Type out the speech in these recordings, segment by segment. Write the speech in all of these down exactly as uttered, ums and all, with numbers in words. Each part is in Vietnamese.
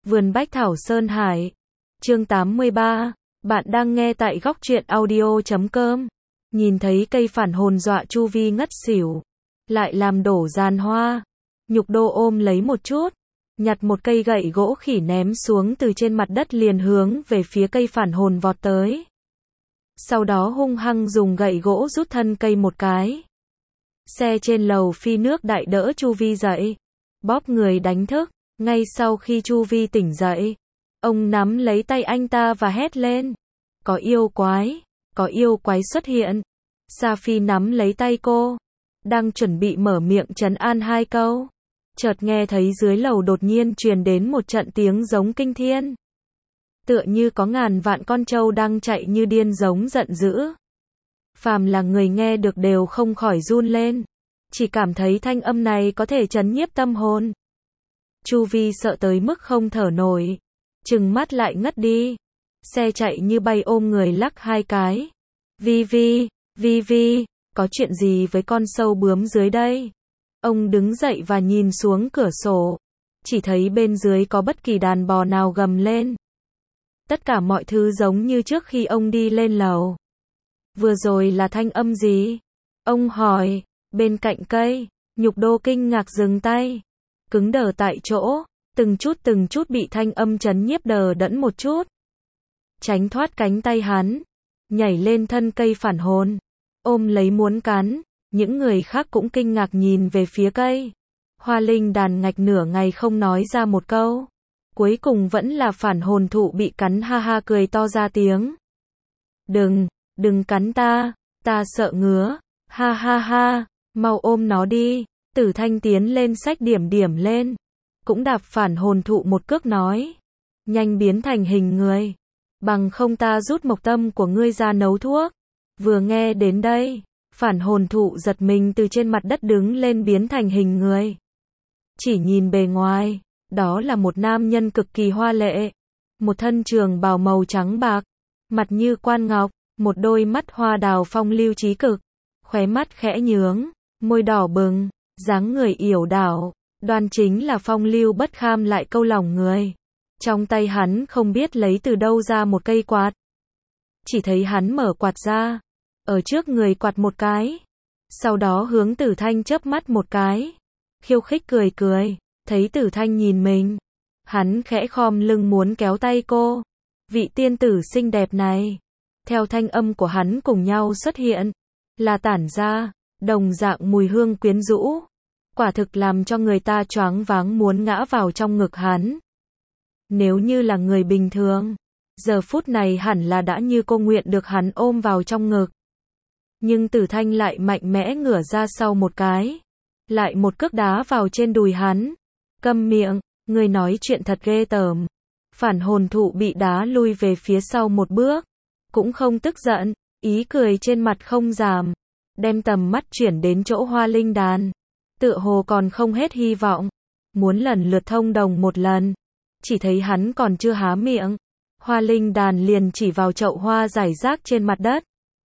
Vườn Bách Thảo Sơn Hải. Chương tám mươi ba. Bạn đang nghe tại góc truyện audio chấm com. Nhìn thấy cây phản hồn dọa Chu Vi ngất xỉu. Lại làm đổ giàn hoa. Nhục Đô ôm lấy một chút. Nhặt một cây gậy gỗ khỉ ném xuống từ trên mặt đất liền hướng về phía cây phản hồn vọt tới. Sau đó hung hăng dùng gậy gỗ rút thân cây một cái. Xe trên lầu phi nước đại đỡ Chu Vi dậy. Bóp người đánh thức. Ngay sau khi Chu Vi tỉnh dậy, ông nắm lấy tay anh ta và hét lên. Có yêu quái, có yêu quái xuất hiện. Sa Phi nắm lấy tay cô, đang chuẩn bị mở miệng trấn an hai câu. Chợt nghe thấy dưới lầu đột nhiên truyền đến một trận tiếng giống kinh thiên. Tựa như có ngàn vạn con trâu đang chạy như điên giống giận dữ. Phàm là người nghe được đều không khỏi run lên. Chỉ cảm thấy thanh âm này có thể trấn nhiếp tâm hồn. Chu Vi sợ tới mức không thở nổi, trừng mắt lại ngất đi. Xe chạy như bay ôm người lắc hai cái. Vi Vi, Vi Vi, có chuyện gì với con sâu bướm dưới đây? Ông đứng dậy và nhìn xuống cửa sổ, chỉ thấy bên dưới có bất kỳ đàn bò nào gầm lên. Tất cả mọi thứ giống như trước khi ông đi lên lầu. Vừa rồi là thanh âm gì? Ông hỏi. Bên cạnh cây. Nhục Đô kinh ngạc dừng tay, cứng đờ tại chỗ, từng chút từng chút bị thanh âm trấn nhiếp đờ đẫn một chút. Tránh thoát cánh tay hắn, nhảy lên thân cây phản hồn, ôm lấy muốn cắn. Những người khác cũng kinh ngạc nhìn về phía cây. Hoa linh đàn ngạch nửa ngày không nói ra một câu. Cuối cùng vẫn là phản hồn thụ bị cắn, ha ha cười to ra tiếng. Đừng, đừng cắn ta, ta sợ ngứa, ha ha ha, mau ôm nó đi. Tử Thanh tiến lên xách điểm điểm lên, cũng đạp phản hồn thụ một cước nói. Nhanh biến thành hình người, bằng không ta rút mộc tâm của ngươi ra nấu thuốc. Vừa nghe đến đây, phản hồn thụ giật mình từ trên mặt đất đứng lên biến thành hình người. Chỉ nhìn bề ngoài, đó là một nam nhân cực kỳ hoa lệ. Một thân trường bào màu trắng bạc, mặt như quan ngọc, một đôi mắt hoa đào phong lưu trí cực, khóe mắt khẽ nhướng, môi đỏ bừng. Dáng người yểu đảo, đoan chính là phong lưu bất kham lại câu lòng người. Trong tay hắn không biết lấy từ đâu ra một cây quạt. Chỉ thấy hắn mở quạt ra, ở trước người quạt một cái. Sau đó hướng Tử Thanh chớp mắt một cái. Khiêu khích cười cười, thấy Tử Thanh nhìn mình. Hắn khẽ khom lưng muốn kéo tay cô. Vị tiên tử xinh đẹp này. Theo thanh âm của hắn cùng nhau xuất hiện, là tản ra đồng dạng mùi hương quyến rũ, quả thực làm cho người ta choáng váng muốn ngã vào trong ngực hắn. Nếu như là người bình thường, giờ phút này hẳn là đã như cô nguyện được hắn ôm vào trong ngực. Nhưng Tử Thanh lại mạnh mẽ ngửa ra sau một cái, lại một cước đá vào trên đùi hắn. Câm miệng, người nói chuyện thật ghê tởm. Phản hồn thụ bị đá lui về phía sau một bước, cũng không tức giận, ý cười trên mặt không giảm. Đem tầm mắt chuyển đến chỗ hoa linh đàn. Tựa hồ còn không hết hy vọng. Muốn lần lượt thông đồng một lần. Chỉ thấy hắn còn chưa há miệng. Hoa linh đàn liền chỉ vào chậu hoa rải rác trên mặt đất.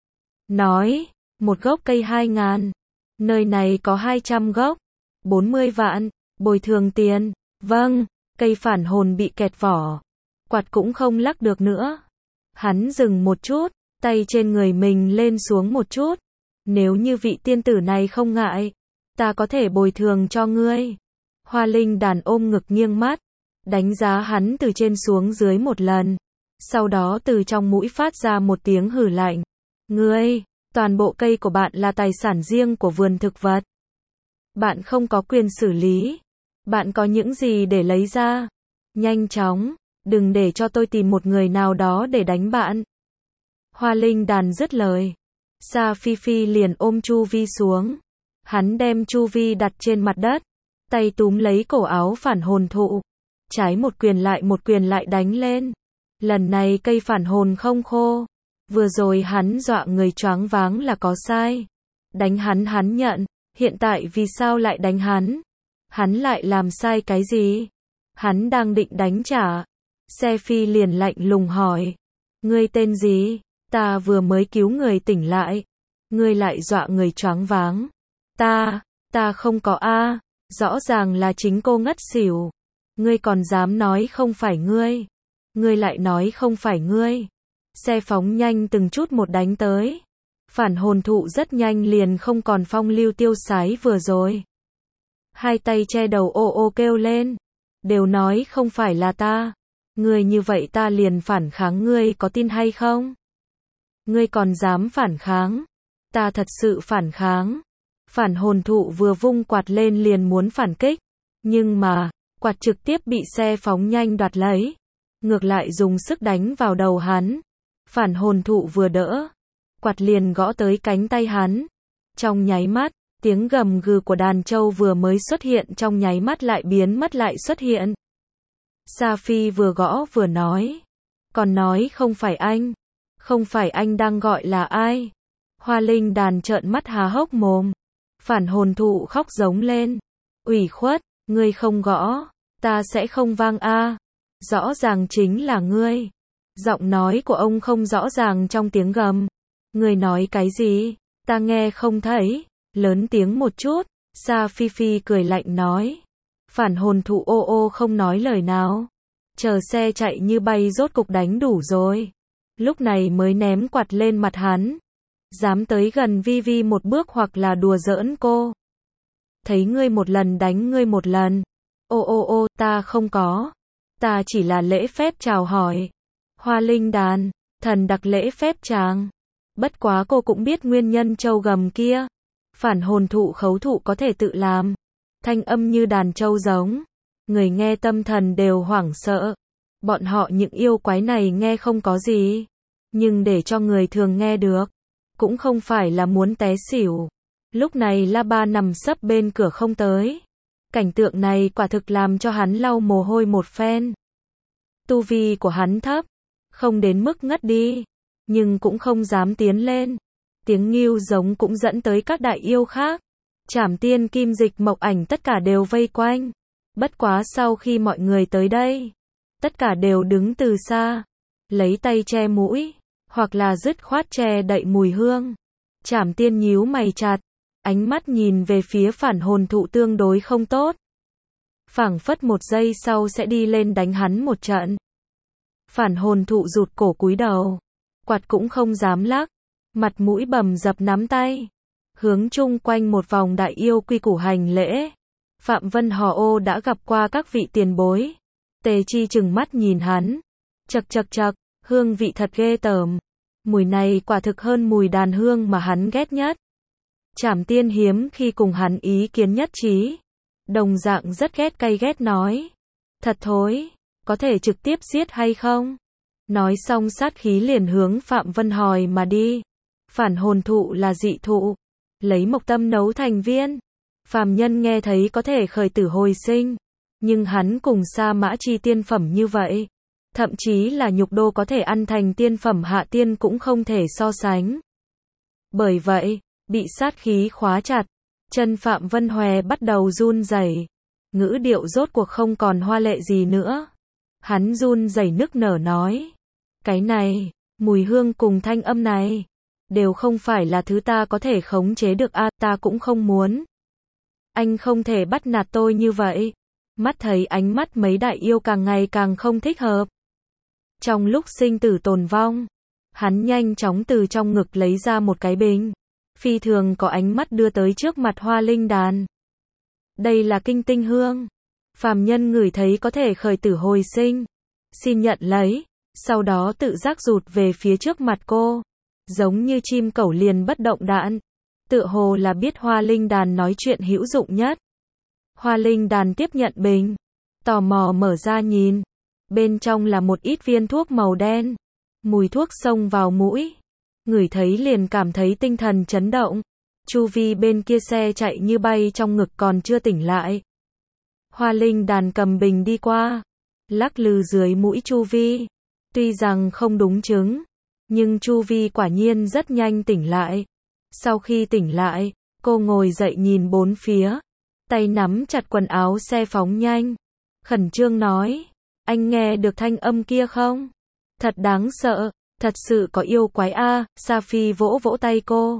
Nói, một gốc cây hai ngàn. Nơi này có hai trăm gốc. Bốn mươi vạn, bồi thường tiền. Vâng, cây phản hồn bị kẹt vỏ. Quạt cũng không lắc được nữa. Hắn dừng một chút, tay trên người mình lên xuống một chút. Nếu như vị tiên tử này không ngại, ta có thể bồi thường cho ngươi. Hoa linh đàn ôm ngực nghiêng mắt, đánh giá hắn từ trên xuống dưới một lần. Sau đó từ trong mũi phát ra một tiếng hừ lạnh. Ngươi, toàn bộ cây của bạn là tài sản riêng của vườn thực vật. Bạn không có quyền xử lý. Bạn có những gì để lấy ra? Nhanh chóng, đừng để cho tôi tìm một người nào đó để đánh bạn. Hoa linh đàn dứt lời. Sa Phi Phi liền ôm Chu Vi xuống. Hắn đem Chu Vi đặt trên mặt đất, tay túm lấy cổ áo phản hồn thụ. Trái một quyền lại một quyền lại đánh lên. Lần này cây phản hồn không khô. Vừa rồi hắn dọa người choáng váng là có sai. Đánh hắn hắn nhận, hiện tại vì sao lại đánh hắn? Hắn lại làm sai cái gì? Hắn đang định đánh trả. Sa Phi liền lạnh lùng hỏi. Ngươi tên gì? Ta vừa mới cứu người tỉnh lại. Ngươi lại dọa người choáng váng. Ta, ta không có a, rõ ràng là chính cô ngất xỉu. Ngươi còn dám nói không phải ngươi. Ngươi lại nói không phải ngươi. Xe phóng nhanh từng chút một đánh tới. Phản hồn thụ rất nhanh liền không còn phong lưu tiêu sái vừa rồi. Hai tay che đầu ô ô kêu lên. Đều nói không phải là ta. Ngươi như vậy ta liền phản kháng, ngươi có tin hay không? Ngươi còn dám phản kháng? Ta thật sự phản kháng. Phản hồn thụ vừa vung quạt lên liền muốn phản kích. Nhưng mà, quạt trực tiếp bị xe phóng nhanh đoạt lấy. Ngược lại dùng sức đánh vào đầu hắn. Phản hồn thụ vừa đỡ. Quạt liền gõ tới cánh tay hắn. Trong nháy mắt, tiếng gầm gừ của đàn trâu vừa mới xuất hiện trong nháy mắt lại biến mất lại xuất hiện. Sa Phi vừa gõ vừa nói. Còn nói không phải anh. Không phải anh đang gọi là ai? Hoa Linh Đàn trợn mắt há hốc mồm. Phản hồn thụ khóc giống lên. Ủy khuất, ngươi không gõ, ta sẽ không vang a. Rõ ràng chính là ngươi. Giọng nói của ông không rõ ràng trong tiếng gầm. Ngươi nói cái gì? Ta nghe không thấy. Lớn tiếng một chút. Sa Phi Phi cười lạnh nói. Phản hồn thụ ô ô không nói lời nào. Chờ xe chạy như bay rốt cục đánh đủ rồi. Lúc này mới ném quạt lên mặt hắn. Dám tới gần Vi Vi một bước hoặc là đùa giỡn cô. Thấy ngươi một lần đánh ngươi một lần. Ô ô ô, ta không có. Ta chỉ là lễ phép chào hỏi. Hoa Linh Đàn, thần đặc lễ phép chàng. Bất quá cô cũng biết nguyên nhân trâu gầm kia. Phản hồn thụ khấu thụ có thể tự làm. Thanh âm như đàn trâu giống. Người nghe tâm thần đều hoảng sợ. Bọn họ những yêu quái này nghe không có gì. Nhưng để cho người thường nghe được. Cũng không phải là muốn té xỉu. Lúc này La Ba nằm sấp bên cửa không tới. Cảnh tượng này quả thực làm cho hắn lau mồ hôi một phen. Tu vi của hắn thấp. Không đến mức ngất đi. Nhưng cũng không dám tiến lên. Tiếng nghêu giống cũng dẫn tới các đại yêu khác. Trảm Tiên, Kim Dịch, Mộc Ảnh tất cả đều vây quanh. Bất quá sau khi mọi người tới đây. Tất cả đều đứng từ xa. Lấy tay che mũi. Hoặc là dứt khoát che đậy mùi hương. Trảm Tiên nhíu mày chặt. Ánh mắt nhìn về phía phản hồn thụ tương đối không tốt. Phảng phất một giây sau sẽ đi lên đánh hắn một trận. Phản hồn thụ rụt cổ cúi đầu. Quạt cũng không dám lắc. Mặt mũi bầm dập nắm tay. Hướng chung quanh một vòng đại yêu quy củ hành lễ. Phạm Vân Hò Ô đã gặp qua các vị tiền bối. Tề Chi chừng mắt nhìn hắn. Chậc chậc chậc, hương vị thật ghê tởm. Mùi này quả thực hơn mùi đàn hương mà hắn ghét nhất. Trảm Tiên hiếm khi cùng hắn ý kiến nhất trí. Đồng dạng rất ghét cay ghét nói. Thật thối, có thể trực tiếp giết hay không? Nói xong sát khí liền hướng Phạm Vân Hòi mà đi. Phản hồn thụ là dị thụ. Lấy mộc tâm nấu thành viên. Phàm nhân nghe thấy có thể khởi tử hồi sinh. Nhưng hắn cùng Sa Mã Chi tiên phẩm như vậy. Thậm chí là nhục đô có thể ăn thành tiên phẩm hạ tiên cũng không thể so sánh. Bởi vậy, bị sát khí khóa chặt. Chân Phạm Vân Hòe bắt đầu run rẩy. Ngữ điệu rốt cuộc không còn hoa lệ gì nữa. Hắn run rẩy nức nở nói. Cái này, mùi hương cùng thanh âm này. Đều không phải là thứ ta có thể khống chế được a, ta cũng không muốn. Anh không thể bắt nạt tôi như vậy. Mắt thấy ánh mắt mấy đại yêu càng ngày càng không thích hợp. Trong lúc sinh tử tồn vong, hắn nhanh chóng từ trong ngực lấy ra một cái bình. Phi thường có ánh mắt đưa tới trước mặt Hoa Linh Đàn. Đây là kinh tinh hương. Phàm nhân ngửi thấy có thể khởi tử hồi sinh. Xin nhận lấy. Sau đó tự giác rụt về phía trước mặt cô. Giống như chim cẩu liền bất động đạn. Tựa hồ là biết Hoa Linh Đàn nói chuyện hữu dụng nhất. Hoa Linh Đàn tiếp nhận bình. Tò mò mở ra nhìn. Bên trong là một ít viên thuốc màu đen. Mùi thuốc xông vào mũi. Ngửi thấy liền cảm thấy tinh thần chấn động. Chu Vi bên kia xe chạy như bay trong ngực còn chưa tỉnh lại. Hoa Linh Đàn cầm bình đi qua. Lắc lư dưới mũi Chu Vi. Tuy rằng không đúng chứng. Nhưng Chu Vi quả nhiên rất nhanh tỉnh lại. Sau khi tỉnh lại, cô ngồi dậy nhìn bốn phía. Tay nắm chặt quần áo xe phóng nhanh. Khẩn trương nói. Anh nghe được thanh âm kia không? Thật đáng sợ. Thật sự có yêu quái a. Sa Phi vỗ vỗ tay cô.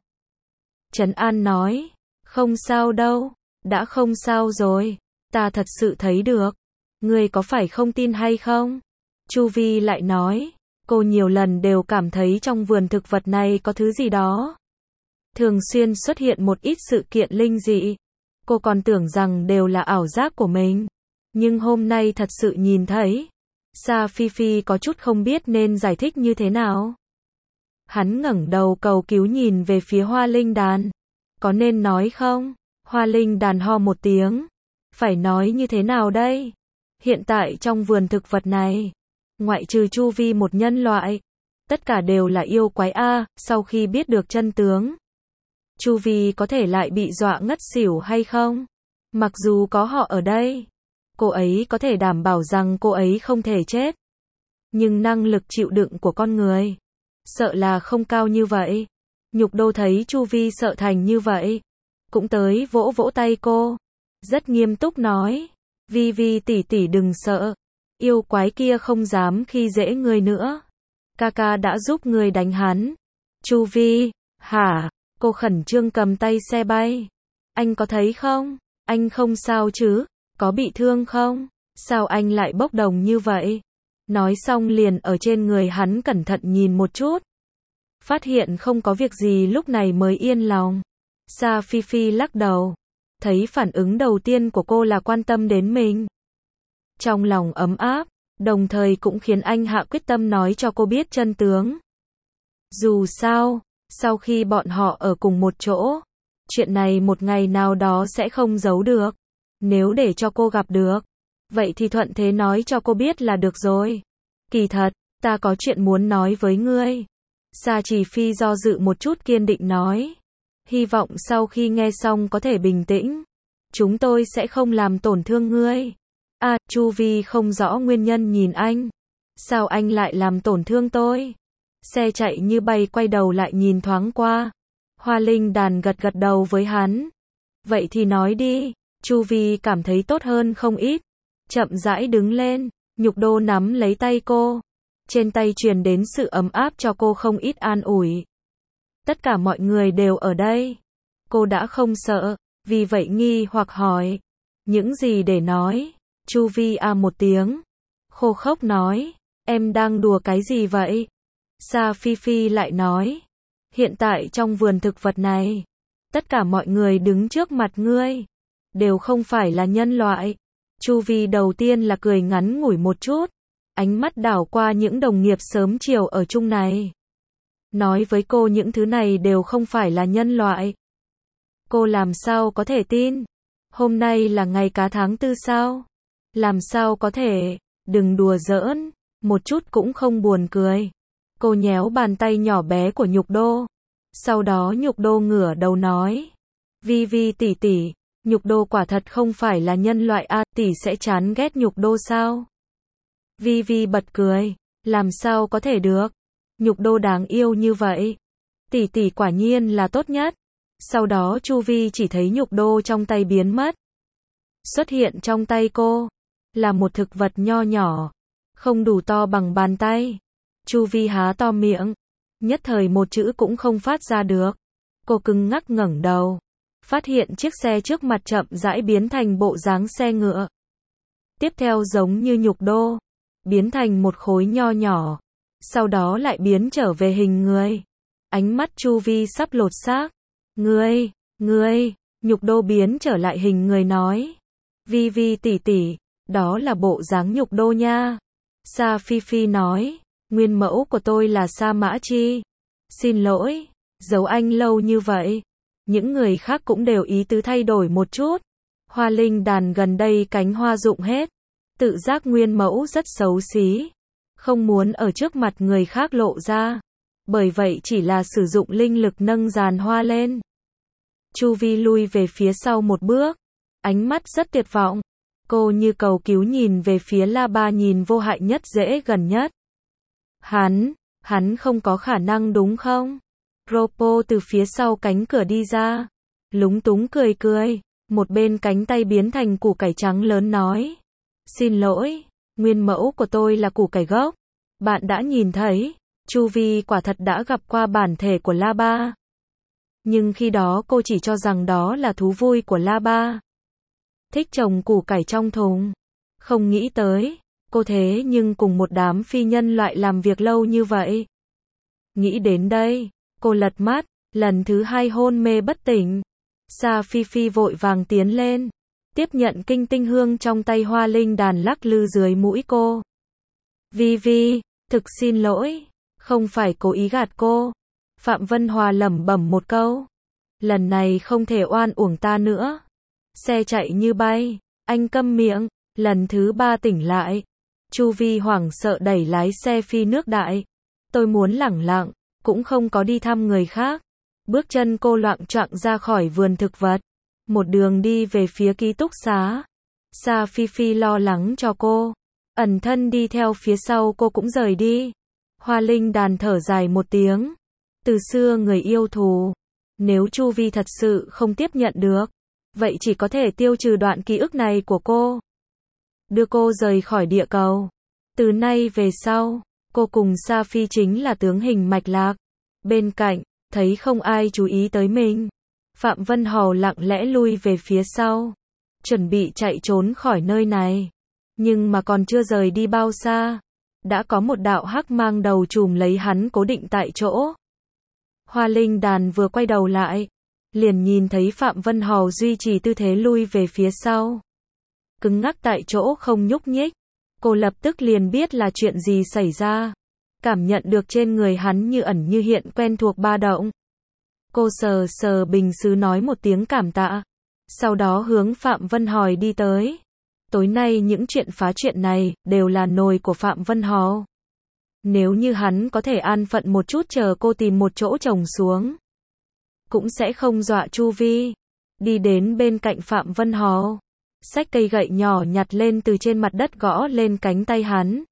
Trấn An nói. Không sao đâu. Đã không sao rồi. Ta thật sự thấy được. Ngươi có phải không tin hay không? Chu Vi lại nói, cô nhiều lần đều cảm thấy trong vườn thực vật này có thứ gì đó. Thường xuyên xuất hiện một ít sự kiện linh dị. Cô còn tưởng rằng đều là ảo giác của mình. Nhưng hôm nay thật sự nhìn thấy. Sa Phi Phi có chút không biết nên giải thích như thế nào. Hắn ngẩng đầu cầu cứu nhìn về phía Hoa Linh Đàn. Có nên nói không? Hoa Linh Đàn ho một tiếng. Phải nói như thế nào đây? Hiện tại trong vườn thực vật này, ngoại trừ Chu Vi một nhân loại, tất cả đều là yêu quái a. Sau khi biết được chân tướng, Chu Vi có thể lại bị dọa ngất xỉu hay không? Mặc dù có họ ở đây, cô ấy có thể đảm bảo rằng cô ấy không thể chết. Nhưng năng lực chịu đựng của con người, sợ là không cao như vậy. Nhục Đô thấy Chu Vi sợ thành như vậy, cũng tới vỗ vỗ tay cô, rất nghiêm túc nói, Vi Vi tỷ tỷ đừng sợ, yêu quái kia không dám khi dễ người nữa. Kaka đã giúp người đánh hắn. Chu Vi, hả? Cô khẩn trương cầm tay xe bay. Anh có thấy không? Anh không sao chứ? Có bị thương không? Sao anh lại bốc đồng như vậy? Nói xong liền ở trên người hắn cẩn thận nhìn một chút. Phát hiện không có việc gì lúc này mới yên lòng. Sa Phi Phi lắc đầu. Thấy phản ứng đầu tiên của cô là quan tâm đến mình. Trong lòng ấm áp, đồng thời cũng khiến anh hạ quyết tâm nói cho cô biết chân tướng. Dù sao, sau khi bọn họ ở cùng một chỗ, chuyện này một ngày nào đó sẽ không giấu được. Nếu để cho cô gặp được, vậy thì thuận thế nói cho cô biết là được rồi. Kỳ thật, ta có chuyện muốn nói với ngươi. Sa Chỉ Phi do dự một chút kiên định nói. Hy vọng sau khi nghe xong có thể bình tĩnh. Chúng tôi sẽ không làm tổn thương ngươi. À, Chu Vi không rõ nguyên nhân nhìn anh. Sao anh lại làm tổn thương tôi? Xe chạy như bay quay đầu lại nhìn thoáng qua. Hoa Linh Đàn gật gật đầu với hắn. Vậy thì nói đi. Chu Vi cảm thấy tốt hơn không ít. Chậm rãi đứng lên. Nhục Đô nắm lấy tay cô. Trên tay truyền đến sự ấm áp cho cô không ít an ủi. Tất cả mọi người đều ở đây. Cô đã không sợ. Vì vậy nghi hoặc hỏi. Những gì để nói? Chu Vi à một tiếng. Khô khốc nói. Em đang đùa cái gì vậy? Sa Phi Phi lại nói. Hiện tại trong vườn thực vật này, tất cả mọi người đứng trước mặt ngươi, đều không phải là nhân loại. Chu Vi đầu tiên là cười ngắn ngủi một chút. Ánh mắt đảo qua những đồng nghiệp sớm chiều ở chung này. Nói với cô những thứ này đều không phải là nhân loại. Cô làm sao có thể tin? Hôm nay là ngày cá tháng tư sao? Làm sao có thể? Đừng đùa giỡn, một chút cũng không buồn cười. Cô nhéo bàn tay nhỏ bé của Nhục Đô. Sau đó Nhục Đô ngửa đầu nói. Vi Vi tỷ tỷ, Nhục Đô quả thật không phải là nhân loại a, tỷ sẽ chán ghét Nhục Đô sao? Vi Vi bật cười. Làm sao có thể được? Nhục Đô đáng yêu như vậy. Tỷ tỷ quả nhiên là tốt nhất. Sau đó Chu Vi chỉ thấy Nhục Đô trong tay biến mất. Xuất hiện trong tay cô là một thực vật nho nhỏ, không đủ to bằng bàn tay. Chu Vi há to miệng, nhất thời một chữ cũng không phát ra được. Cô cứng ngắc ngẩng đầu, phát hiện chiếc xe trước mặt chậm rãi biến thành bộ dáng xe ngựa. Tiếp theo giống như Nhục Đô, biến thành một khối nho nhỏ, sau đó lại biến trở về hình người. Ánh mắt Chu Vi sắp lột xác. Ngươi, ngươi, Nhục Đô biến trở lại hình người nói. Vi Vi tỷ tỷ, đó là bộ dáng Nhục Đô nha. Sa Phi Phi nói, nguyên mẫu của tôi là Sa Mã Chi. Xin lỗi, giấu anh lâu như vậy. Những người khác cũng đều ý tứ thay đổi một chút. Hoa Linh Đàn gần đây cánh hoa rụng hết. Tự giác nguyên mẫu rất xấu xí. Không muốn ở trước mặt người khác lộ ra. Bởi vậy chỉ là sử dụng linh lực nâng giàn hoa lên. Chu Vi lui về phía sau một bước. Ánh mắt rất tuyệt vọng. Cô như cầu cứu nhìn về phía La Ba nhìn vô hại nhất dễ gần nhất. Hắn, hắn không có khả năng đúng không? Ropo từ phía sau cánh cửa đi ra. Lúng túng cười cười. Một bên cánh tay biến thành củ cải trắng lớn nói. Xin lỗi, nguyên mẫu của tôi là củ cải gốc. Bạn đã nhìn thấy. Chu Vi quả thật đã gặp qua bản thể của La Ba. Nhưng khi đó cô chỉ cho rằng đó là thú vui của La Ba. Thích trồng củ cải trong thùng. Không nghĩ tới, cô thế nhưng cùng một đám phi nhân loại làm việc lâu như vậy. Nghĩ đến đây, cô lật mắt, lần thứ hai hôn mê bất tỉnh. Sa Phi Phi vội vàng tiến lên, tiếp nhận kinh tinh hương trong tay Hoa Linh đàn lắc lư dưới mũi cô. Vi Vi, thực xin lỗi, không phải cố ý gạt cô. Phạm Vân Hòa lẩm bẩm một câu. Lần này không thể oan uổng ta nữa. Xe chạy như bay, anh câm miệng. Lần thứ ba tỉnh lại, Chu Vi hoảng sợ đẩy lái xe phi nước đại. Tôi muốn lẳng lặng, cũng không có đi thăm người khác. Bước chân cô loạng choạng ra khỏi vườn thực vật, một đường đi về phía ký túc xá. Sa Phi Phi lo lắng cho cô, ẩn thân đi theo phía sau cô cũng rời đi. Hoa Linh đàn thở dài một tiếng. Từ xưa người yêu thù, nếu Chu Vi thật sự không tiếp nhận được, vậy chỉ có thể tiêu trừ đoạn ký ức này của cô, đưa cô rời khỏi địa cầu. Từ nay về sau, cô cùng Sa Phi chính là tướng hình mạch lạc. Bên cạnh, thấy không ai chú ý tới mình, Phạm Vân Hầu lặng lẽ lui về phía sau, chuẩn bị chạy trốn khỏi nơi này. Nhưng mà còn chưa rời đi bao xa, đã có một đạo hắc mang đầu trùm lấy hắn cố định tại chỗ. Hoa Linh đàn vừa quay đầu lại, liền nhìn thấy Phạm Vân Hầu duy trì tư thế lui về phía sau, cứng ngắc tại chỗ không nhúc nhích. Cô lập tức liền biết là chuyện gì xảy ra, cảm nhận được trên người hắn như ẩn như hiện quen thuộc ba động. Cô sờ sờ bình sứ nói một tiếng cảm tạ, sau đó hướng Phạm Vân Hòi đi tới. Tối nay những chuyện phá chuyện này đều là nồi của Phạm Vân Hò. Nếu như hắn có thể an phận một chút chờ cô tìm một chỗ trồng xuống, cũng sẽ không dọa Chu Vi. Đi đến bên cạnh Phạm Vân Hò, xách cây gậy nhỏ nhặt lên từ trên mặt đất gõ lên cánh tay hắn.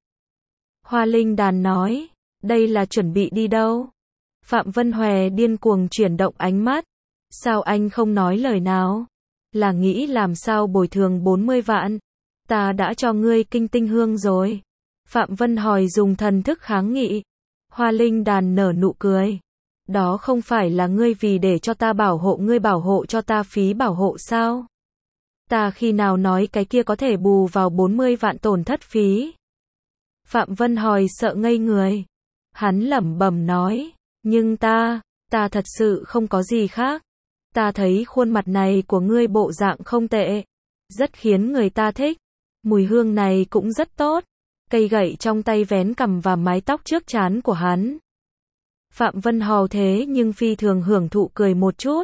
Hoa Linh đàn nói, đây là chuẩn bị đi đâu? Phạm Vân Hòe điên cuồng chuyển động ánh mắt. Sao anh không nói lời nào? Là nghĩ làm sao bồi thường bốn mươi vạn? Ta đã cho ngươi kinh tinh hương rồi. Phạm Vân Hòi dùng thần thức kháng nghị. Hoa Linh đàn nở nụ cười. Đó không phải là ngươi vì để cho ta bảo hộ ngươi bảo hộ cho ta phí bảo hộ sao? Ta khi nào nói cái kia có thể bù vào bốn mươi vạn tổn thất phí? Phạm Vân Hòi sợ ngây người. Hắn lẩm bẩm nói, nhưng ta, ta thật sự không có gì khác. Ta thấy khuôn mặt này của ngươi bộ dạng không tệ, rất khiến người ta thích. Mùi hương này cũng rất tốt. Cây gậy trong tay vén cằm và mái tóc trước trán của hắn. Phạm Vân Hò thế nhưng phi thường hưởng thụ cười một chút.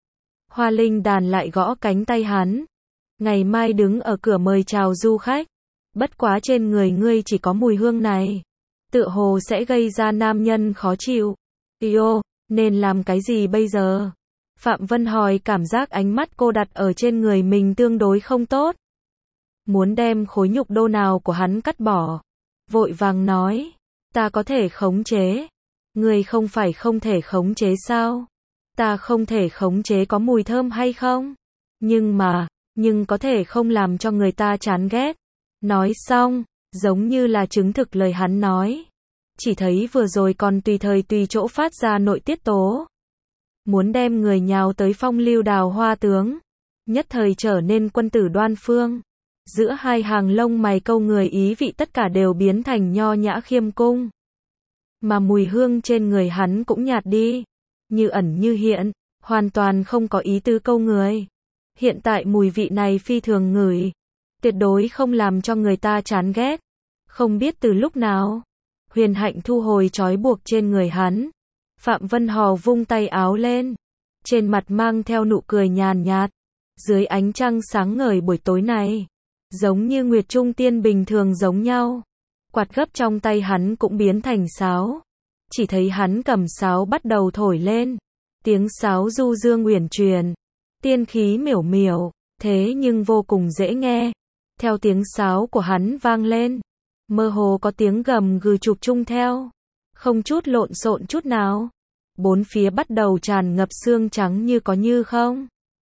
Hoa Linh đàn lại gõ cánh tay hắn. Ngày mai đứng ở cửa mời chào du khách. Bất quá trên người ngươi chỉ có mùi hương này, tựa hồ sẽ gây ra nam nhân khó chịu. Yêu, nên làm cái gì bây giờ? Phạm Vân Hòi cảm giác ánh mắt cô đặt ở trên người mình tương đối không tốt. Muốn đem khối nhục đô nào của hắn cắt bỏ. Vội vàng nói, ta có thể khống chế. Ngươi không phải không thể khống chế sao? Ta không thể khống chế có mùi thơm hay không? Nhưng mà, nhưng có thể không làm cho người ta chán ghét. Nói xong, giống như là chứng thực lời hắn nói. Chỉ thấy vừa rồi còn tùy thời tùy chỗ phát ra nội tiết tố. Muốn đem người nhào tới phong lưu đào hoa tướng. Nhất thời trở nên quân tử đoan phương. Giữa hai hàng lông mày câu người ý vị tất cả đều biến thành nho nhã khiêm cung. Mà mùi hương trên người hắn cũng nhạt đi. Như ẩn như hiện, hoàn toàn không có ý tứ câu người. Hiện tại mùi vị này phi thường ngửi. Tuyệt đối không làm cho người ta chán ghét. Không biết từ lúc nào, Huyền Hạnh thu hồi trói buộc trên người hắn. Phạm Vân Hò vung tay áo lên, trên mặt mang theo nụ cười nhàn nhạt. Dưới ánh trăng sáng ngời buổi tối này, giống như nguyệt trung tiên bình thường giống nhau. Quạt gấp trong tay hắn cũng biến thành sáo. Chỉ thấy hắn cầm sáo bắt đầu thổi lên. Tiếng sáo du dương uyển chuyển, tiên khí miểu miểu, thế nhưng vô cùng dễ nghe. Theo tiếng sáo của hắn vang lên, mơ hồ có tiếng gầm gừ chụp chung theo, không chút lộn xộn chút nào. Bốn phía bắt đầu tràn ngập sương trắng như có như không.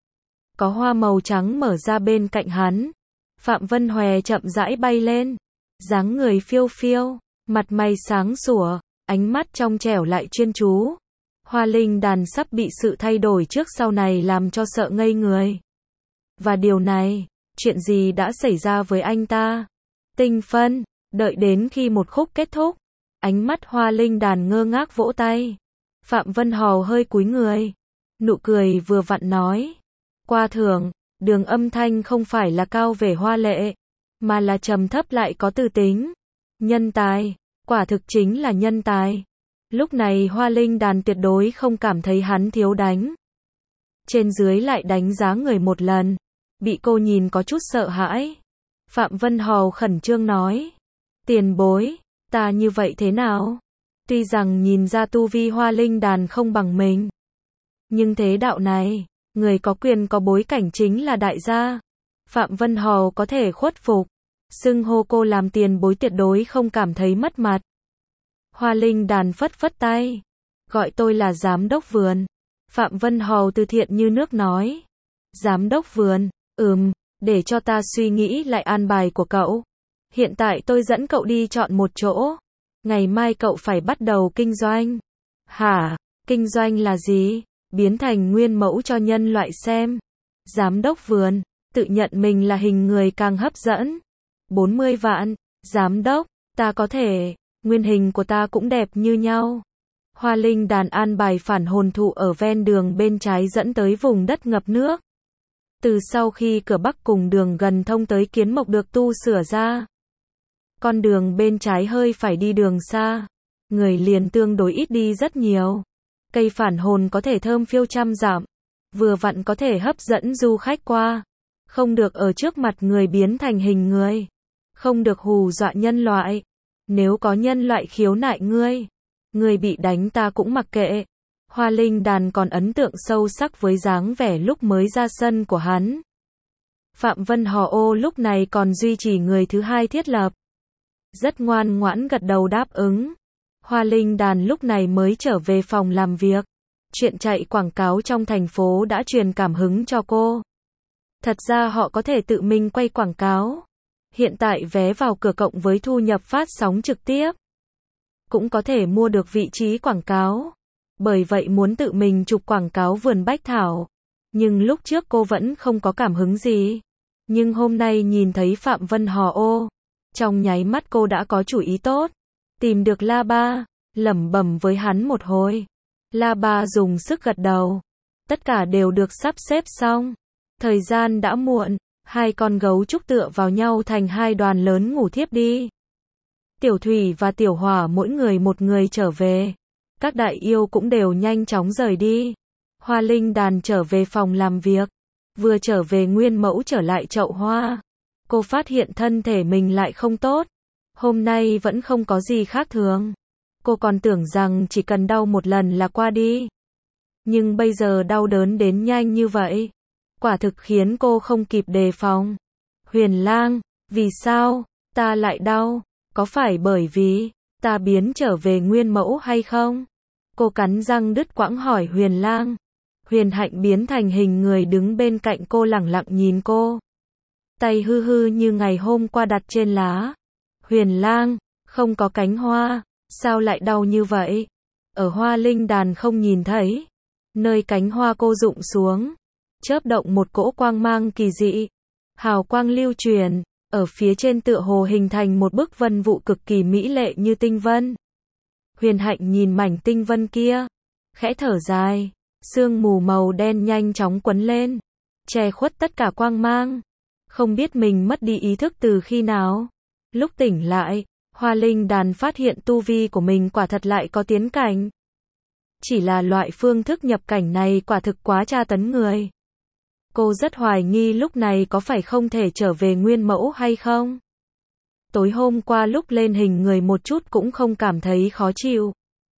Có hoa màu trắng mở ra bên cạnh hắn. Phạm Vân Hòe chậm rãi bay lên, dáng người phiêu phiêu, mặt mày sáng sủa, ánh mắt trong trẻo lại chuyên chú. Hoa Linh đàn sắp bị sự thay đổi trước sau này làm cho sợ ngây người. Và điều này, Chuyện gì đã xảy ra với anh ta? Tinh Phân, đợi đến khi một khúc kết thúc, ánh mắt Hoa Linh Đàn ngơ ngác vỗ tay. Phạm Vân Hò hơi cúi người, nụ cười vừa vặn nói. Qua thưởng, đường âm thanh không phải là cao về hoa lệ, mà là trầm thấp lại có tư tính. Nhân tài, quả thực chính là nhân tài. Lúc này Hoa Linh Đàn tuyệt đối không cảm thấy hắn thiếu đánh. Trên dưới lại đánh giá người một lần, bị cô nhìn có chút sợ hãi. Phạm Vân Hò khẩn trương nói. Tiền bối, ta như vậy thế nào? Tuy rằng nhìn ra tu vi Hoa Linh Đàn không bằng mình, nhưng thế đạo này, người có quyền có bối cảnh chính là đại gia. Phạm Vân Hò có thể khuất phục, xưng hô cô làm tiền bối tuyệt đối không cảm thấy mất mặt. Hoa Linh Đàn phất phất tay, gọi tôi là giám đốc vườn. Phạm Vân Hò từ thiện như nước nói. Giám đốc vườn, ừm, để cho ta suy nghĩ lại an bài của cậu. Hiện tại tôi dẫn cậu đi chọn một chỗ. Ngày mai cậu phải bắt đầu kinh doanh. Hả? Kinh doanh là gì? Biến thành nguyên mẫu cho nhân loại xem. Giám đốc vườn, tự nhận mình là hình người càng hấp dẫn. bốn mươi vạn, giám đốc, ta có thể, nguyên hình của ta cũng đẹp như nhau. Hoa Linh Đàn an bài phản hồn thụ ở ven đường bên trái dẫn tới vùng đất ngập nước. Từ sau khi cửa Bắc cùng đường gần thông tới Kiến Mộc được tu sửa ra, con đường bên trái hơi phải đi đường xa, người liền tương đối ít đi rất nhiều. Cây phản hồn có thể thơm phiêu trăm dặm, vừa vặn có thể hấp dẫn du khách qua. Không được ở trước mặt người biến thành hình người, không được hù dọa nhân loại. Nếu có nhân loại khiếu nại ngươi, ngươi bị đánh ta cũng mặc kệ. Hoa Linh Đàn còn ấn tượng sâu sắc với dáng vẻ lúc mới ra sân của hắn. Phạm Vân Hò ô lúc này còn duy trì người thứ hai thiết lập. Rất ngoan ngoãn gật đầu đáp ứng. Hoa Linh Đàn lúc này mới trở về phòng làm việc. Chuyện chạy quảng cáo trong thành phố đã truyền cảm hứng cho cô. Thật ra họ có thể tự mình quay quảng cáo. Hiện tại vé vào cửa cộng với thu nhập phát sóng trực tiếp, cũng có thể mua được vị trí quảng cáo. Bởi vậy muốn tự mình chụp quảng cáo vườn bách thảo. Nhưng lúc trước cô vẫn không có cảm hứng gì. Nhưng hôm nay nhìn thấy Phạm Vân Hò ô, trong nháy mắt cô đã có chủ ý tốt. Tìm được La Ba, lẩm bẩm với hắn một hồi. La Ba dùng sức gật đầu. Tất cả đều được sắp xếp xong. Thời gian đã muộn, hai con gấu trúc tựa vào nhau thành hai đoàn lớn ngủ thiếp đi. Tiểu Thủy và Tiểu Hỏa mỗi người một người trở về. Các đại yêu cũng đều nhanh chóng rời đi. Hoa Linh Đàn trở về phòng làm việc. Vừa trở về nguyên mẫu trở lại chậu hoa. Cô phát hiện thân thể mình lại không tốt. Hôm nay vẫn không có gì khác thường. Cô còn tưởng rằng chỉ cần đau một lần là qua đi. Nhưng bây giờ đau đớn đến nhanh như vậy. Quả thực khiến cô không kịp đề phòng. Huyền Lang, vì sao ta lại đau? Có phải bởi vì ta biến trở về nguyên mẫu hay không? Cô cắn răng đứt quãng hỏi Huyền Lang. Huyền Hạnh biến thành hình người đứng bên cạnh cô lẳng lặng nhìn cô. Tay hư hư như ngày hôm qua đặt trên lá. Huyền Lang, không có cánh hoa, sao lại đau như vậy? Ở Hoa Linh Đàn không nhìn thấy. Nơi cánh hoa cô rụng xuống, chớp động một cỗ quang mang kỳ dị. Hào quang lưu truyền, ở phía trên tựa hồ hình thành một bức vân vụ cực kỳ mỹ lệ như tinh vân. Huyền Hạnh nhìn mảnh tinh vân kia, khẽ thở dài, sương mù màu đen nhanh chóng quấn lên, che khuất tất cả quang mang. Không biết mình mất đi ý thức từ khi nào. Lúc tỉnh lại, Hoa Linh Đàn phát hiện tu vi của mình quả thật lại có tiến cảnh. Chỉ là loại phương thức nhập cảnh này quả thực quá tra tấn người. Cô rất hoài nghi lúc này có phải không thể trở về nguyên mẫu hay không. Tối hôm qua lúc lên hình người một chút cũng không cảm thấy khó chịu.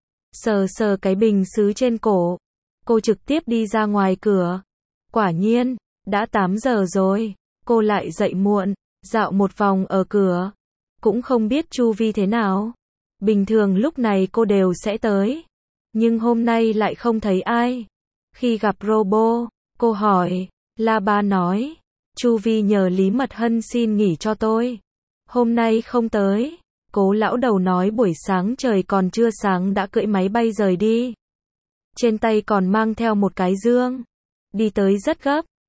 Sờ sờ cái bình sứ trên cổ, cô trực tiếp đi ra ngoài cửa. Quả nhiên, đã tám giờ rồi, cô lại dậy muộn, dạo một vòng ở cửa. Cũng không biết chu vi thế nào. Bình thường lúc này cô đều sẽ tới. Nhưng hôm nay lại không thấy ai. Khi gặp Robo, cô hỏi, La Ba nói, chu vi nhờ Lý Mật Hân xin nghỉ cho tôi. Hôm nay không tới. Cố lão đầu nói buổi sáng trời còn chưa sáng đã cưỡi máy bay rời đi. Trên tay còn mang theo một cái dương. Đi tới rất gấp.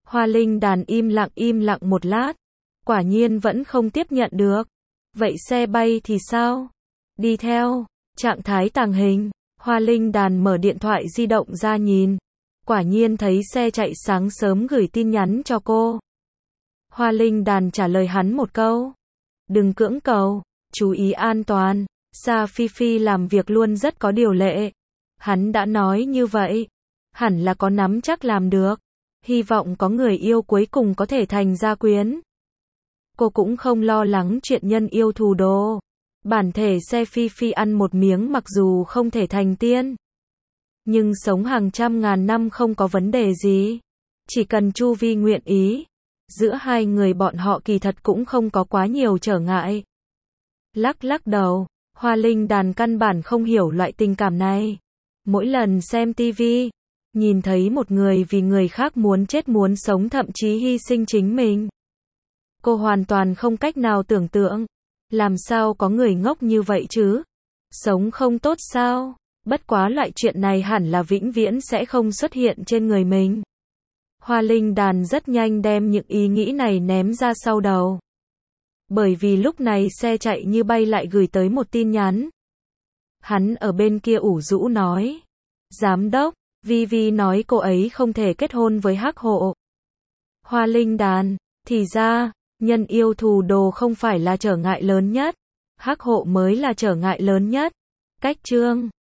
Hoa Linh Đàn im lặng im lặng một lát. Quả nhiên vẫn không tiếp nhận được. Vậy xe bay thì sao? Đi theo. Trạng thái tàng hình. Hoa Linh Đàn mở điện thoại di động ra nhìn. Quả nhiên thấy xe chạy sáng sớm gửi tin nhắn cho cô. Hoa Linh Đàn trả lời hắn một câu. Đừng cưỡng cầu. Chú ý an toàn. Sa Phi Phi làm việc luôn rất có điều lệ. Hắn đã nói như vậy. Hẳn là có nắm chắc làm được. Hy vọng có người yêu cuối cùng có thể thành gia quyến. Cô cũng không lo lắng chuyện nhân yêu thù đồ. Bản thể Sa Phi Phi ăn một miếng mặc dù không thể thành tiên. Nhưng sống hàng trăm ngàn năm không có vấn đề gì. Chỉ cần Chu Vi nguyện ý. Giữa hai người bọn họ kỳ thật cũng không có quá nhiều trở ngại. Lắc lắc đầu. Hoa Linh Đàn căn bản không hiểu loại tình cảm này. Mỗi lần xem tivi, nhìn thấy một người vì người khác muốn chết muốn sống thậm chí hy sinh chính mình. Cô hoàn toàn không cách nào tưởng tượng. Làm sao có người ngốc như vậy chứ? Sống không tốt sao? Bất quá loại chuyện này hẳn là vĩnh viễn sẽ không xuất hiện trên người mình. Hoa Linh Đàn rất nhanh đem những ý nghĩ này ném ra sau đầu. Bởi vì lúc này xe chạy như bay lại gửi tới một tin nhắn. Hắn ở bên kia ủ rũ nói. Giám đốc, Vi Vi nói cô ấy không thể kết hôn với Hắc Hộ. Hoa Linh Đàn, thì ra, nhân yêu thù đồ không phải là trở ngại lớn nhất. Hắc Hộ mới là trở ngại lớn nhất. Cách chương